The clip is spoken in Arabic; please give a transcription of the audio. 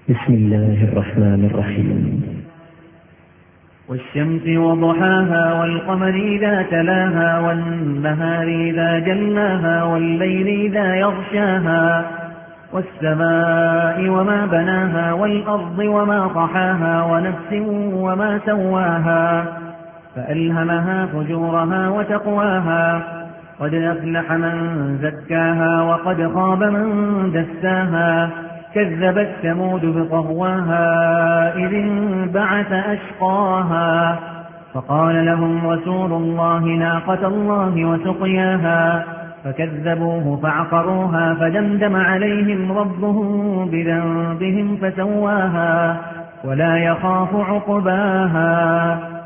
بسم الله الرحمن الرحيم. والشمس وضحاها والقمر إذا تلاها والنهار إذا جلاها والليل إذا يغشاها والسماء وما بناها والأرض وما طحاها ونفس وما سواها فألهمها فجورها وتقواها قد أفلح من زكاها وقد خاب من دساها كذبت ثمود بطغواها إذ انبعث أشقاها فقال لهم رسول الله ناقة الله وسقياها فكذبوه فعقروها فدمدم عليهم ربهم بذنبهم فسواها ولا يخاف عقباها